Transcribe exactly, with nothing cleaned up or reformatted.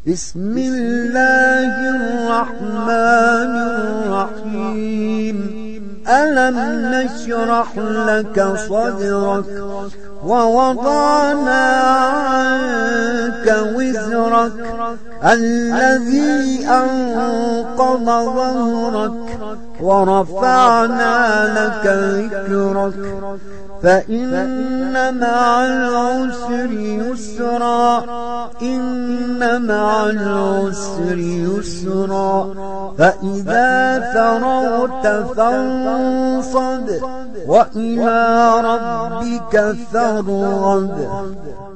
بسم الله الرحمن الرحيم ألم نشرح لك صدرك ووضعنا عنك وزرك الذي أنقض ظهرك ورفعنا لك ذكرك فإن مع العسر يسرا إن مع العسر يسرا فإذا فرغت فانصب وإلى ربك فارغب.